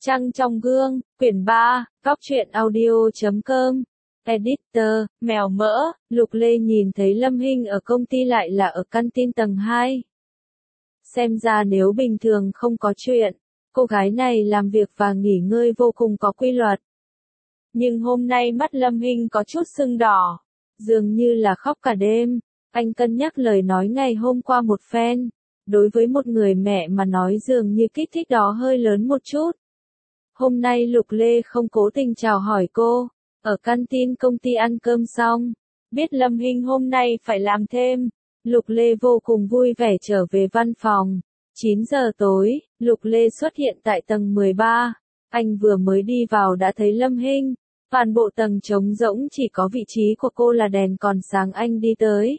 Trăng trong gương, quyển 3, góc truyện audio.com. Editor, mèo mỡ, Lục Lê nhìn thấy Lâm Hinh ở công ty lại là ở căn tin tầng 2. Xem ra nếu bình thường không có chuyện, cô gái này làm việc và nghỉ ngơi vô cùng có quy luật. Nhưng hôm nay mắt Lâm Hinh có chút sưng đỏ, dường như là khóc cả đêm. Anh cân nhắc lời nói ngày hôm qua một phen. Đối với một người mẹ mà nói dường như kích thích đó hơi lớn một chút. Hôm nay Lục Lê không cố tình chào hỏi cô, ở canteen công ty ăn cơm xong, biết Lâm Hinh hôm nay phải làm thêm, Lục Lê vô cùng vui vẻ trở về văn phòng. 9 giờ tối, Lục Lê xuất hiện tại tầng 13, anh vừa mới đi vào đã thấy Lâm Hinh, toàn bộ tầng trống rỗng chỉ có vị trí của cô là đèn còn sáng. Anh đi tới.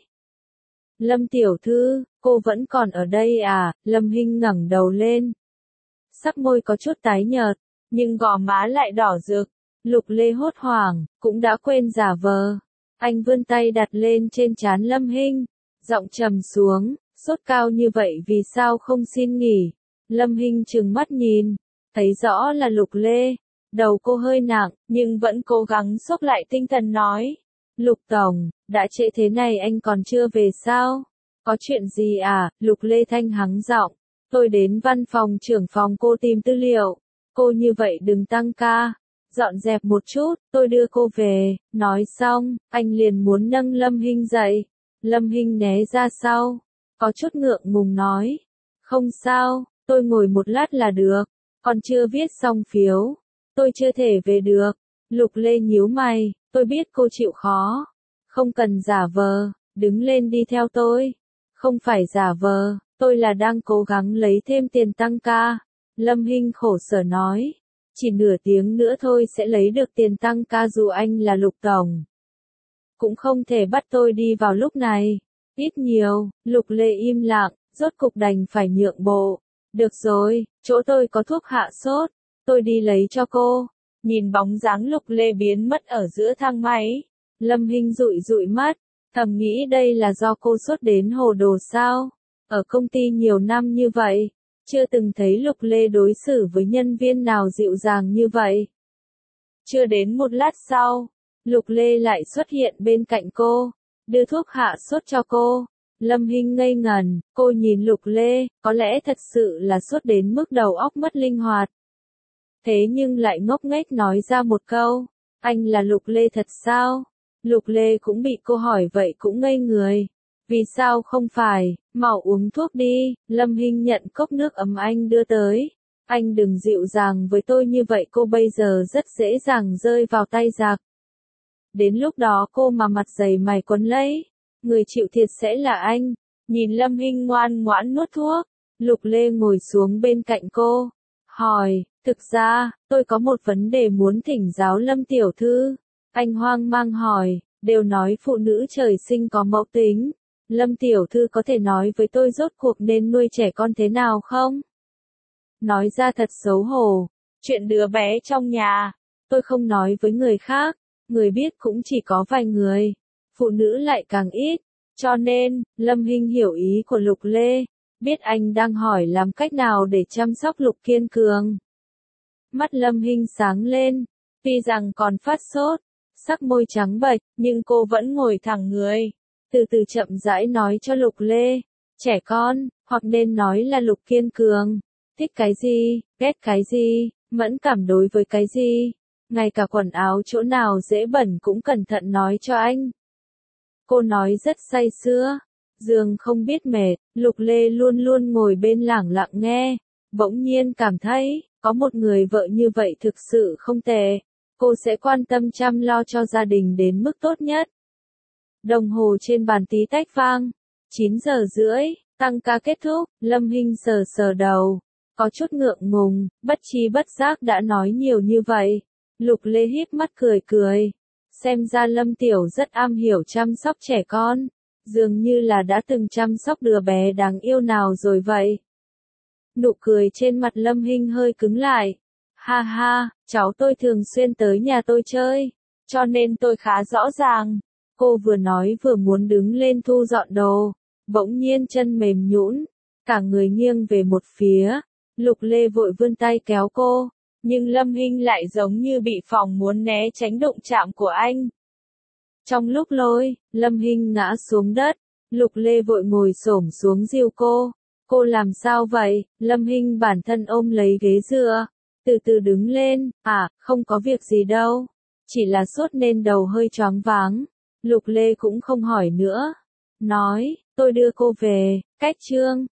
Lâm tiểu thư, cô vẫn còn ở đây à? Lâm Hinh ngẩng đầu lên. Sắc môi có chút tái nhợt, nhưng gò má lại đỏ rực. Lục Lê hốt hoảng, cũng đã quên giả vờ. Anh vươn tay đặt lên trên trán Lâm Hinh, giọng trầm xuống, sốt cao như vậy vì sao không xin nghỉ? Lâm Hinh trừng mắt nhìn, thấy rõ là Lục Lê. Đầu cô hơi nặng, nhưng vẫn cố gắng xốc lại tinh thần nói. Lục tổng, đã trễ thế này anh còn chưa về sao? Có chuyện gì à? Lục Lê thanh hắng giọng. Tôi đến văn phòng trưởng phòng cô tìm tư liệu. Cô như vậy đừng tăng ca. Dọn dẹp một chút, tôi đưa cô về. Nói xong, anh liền muốn nâng Lâm Hinh dậy. Lâm Hinh né ra sau. Có chút ngượng ngùng nói. Không sao, tôi ngồi một lát là được. Còn chưa viết xong phiếu. Tôi chưa thể về được. Lục Lê nhíu mày. Tôi biết cô chịu khó. Không cần giả vờ. Đứng lên đi theo tôi. Không phải giả vờ. Tôi là đang cố gắng lấy thêm tiền tăng ca. Lâm Hinh khổ sở nói. Chỉ nửa tiếng nữa thôi sẽ lấy được tiền tăng ca dù anh là Lục tổng. Cũng không thể bắt tôi đi vào lúc này. Ít nhiều, Lục Lê im lặng, rốt cục đành phải nhượng bộ. Được rồi, chỗ tôi có thuốc hạ sốt. Tôi đi lấy cho cô. Nhìn bóng dáng Lục Lê biến mất ở giữa thang máy. Lâm Hinh dụi dụi mắt, thầm nghĩ đây là do cô sốt đến hồ đồ sao? Ở công ty nhiều năm như vậy, chưa từng thấy Lục Lê đối xử với nhân viên nào dịu dàng như vậy. Chưa đến một lát sau, Lục Lê lại xuất hiện bên cạnh cô, đưa thuốc hạ sốt cho cô. Lâm Hinh ngây ngẩn, cô nhìn Lục Lê, có lẽ thật sự là sốt đến mức đầu óc mất linh hoạt. Thế nhưng lại ngốc nghếch nói ra một câu, anh là Lục Lê thật sao? Lục Lê cũng bị cô hỏi vậy cũng ngây người. Vì sao không phải, mau uống thuốc đi. Lâm Hinh nhận cốc nước ấm anh đưa tới. Anh đừng dịu dàng với tôi như vậy, cô bây giờ rất dễ dàng rơi vào tay giặc. Đến lúc đó cô mà mặt dày mày quấn lấy, người chịu thiệt sẽ là anh. Nhìn Lâm Hinh ngoan ngoãn nuốt thuốc, Lục Lê ngồi xuống bên cạnh cô, hỏi, thực ra, tôi có một vấn đề muốn thỉnh giáo Lâm tiểu thư. Anh hoang mang hỏi, đều nói phụ nữ trời sinh có mẫu tính. Lâm tiểu thư có thể nói với tôi rốt cuộc nên nuôi trẻ con thế nào không? Nói ra thật xấu hổ, chuyện đứa bé trong nhà, tôi không nói với người khác, người biết cũng chỉ có vài người, phụ nữ lại càng ít, cho nên, Lâm Hinh hiểu ý của Lục Lê, biết anh đang hỏi làm cách nào để chăm sóc Lục Kiên Cường. Mắt Lâm Hinh sáng lên, tuy rằng còn phát sốt, sắc môi trắng bệch, nhưng cô vẫn ngồi thẳng người. Từ từ chậm rãi nói cho Lục Lê, trẻ con, hoặc nên nói là Lục Kiên Cường, thích cái gì, ghét cái gì, mẫn cảm đối với cái gì, ngay cả quần áo chỗ nào dễ bẩn cũng cẩn thận nói cho anh. Cô nói rất say sưa, dường không biết mệt, Lục Lê luôn luôn ngồi bên lẳng lặng nghe, bỗng nhiên cảm thấy, có một người vợ như vậy thực sự không tệ, cô sẽ quan tâm chăm lo cho gia đình đến mức tốt nhất. Đồng hồ trên bàn tí tách vang. 9 giờ rưỡi, tăng ca kết thúc. Lâm Hinh sờ sờ đầu, có chút ngượng ngùng, bất tri bất giác đã nói nhiều như vậy. Lục Lê híp mắt cười cười. Xem ra Lâm tiểu rất am hiểu chăm sóc trẻ con, dường như là đã từng chăm sóc đứa bé đáng yêu nào rồi vậy. Nụ cười trên mặt Lâm Hinh hơi cứng lại. Ha ha, cháu tôi thường xuyên tới nhà tôi chơi, cho nên tôi khá rõ ràng. Cô vừa nói vừa muốn đứng lên thu dọn đồ, bỗng nhiên chân mềm nhũn, cả người nghiêng về một phía. Lục Lê vội vươn tay kéo cô, Nhưng Lâm Hinh lại giống như bị phòng muốn né tránh đụng chạm của anh. Trong lúc lôi, Lâm Hinh ngã xuống đất, Lục Lê vội ngồi xổm xuống dìu cô. Cô làm sao vậy? Lâm Hinh bản thân ôm lấy ghế dựa, từ từ đứng lên, không có việc gì đâu. Chỉ là sốt nên đầu hơi choáng váng. Lục Lê cũng không hỏi nữa. Nói, tôi đưa cô về, cách Trương.